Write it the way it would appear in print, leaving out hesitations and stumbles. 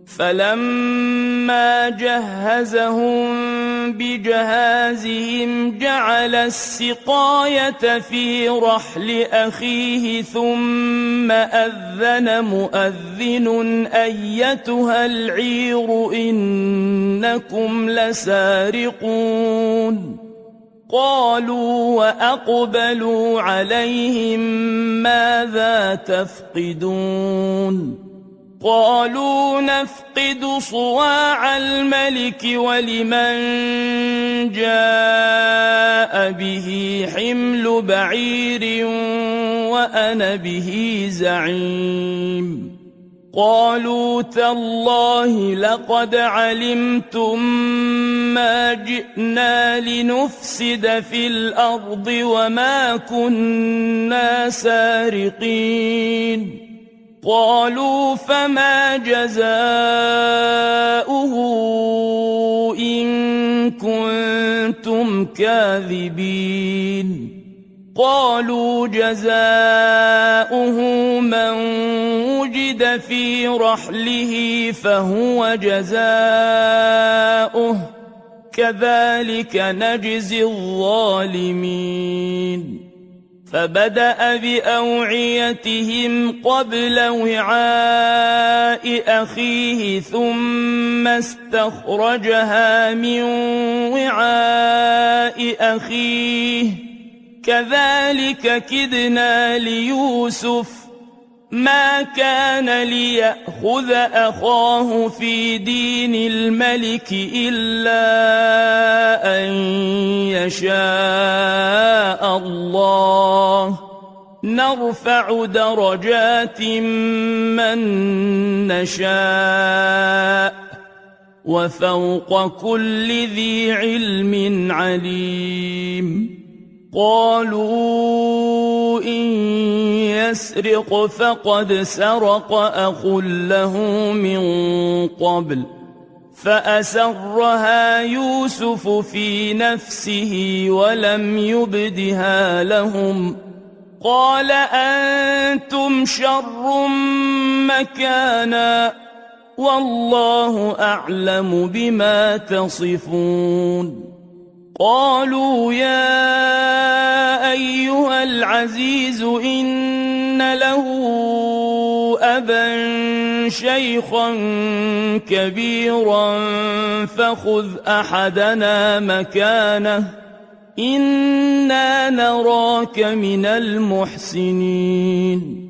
فلما جهزهم بجهازهم جعل السقاية في رحل أخيه ثم أذن مؤذن أيتها العير إنكم لسارقون قالوا وأقبلوا عليهم ماذا تفقدون قالوا نفقد صواع الملك ولمن جاء به حمل بعير وأنا به زعيم قالوا تالله لقد علمتم ما جئنا لنفسد في الأرض وما كنا سارقين قالوا فما جزاؤه إن كنتم كاذبين قالوا جزاؤه من وجد في رحله فهو جزاؤه كذلك نجزي الظالمين فبدأ بأوعيتهم قبل وعاء أخيه ثم استخرجها من وعاء أخيه كذلك كدنا ليوسف ما كان ليأخذ أخاه في دين الملك إلا أن يشاء الله نرفع درجات من نشاء وفوق كل ذي علم عليم قالوا إن يسرق فقد سرق أخ له من قبل فأسرها يوسف في نفسه ولم يبدها لهم قال أنتم شر مكانا والله أعلم بما تصفون قالوا يا أيها العزيز إن له أبا شيخا كبيرا فخذ أحدنا مكانه إنا نراك من المحسنين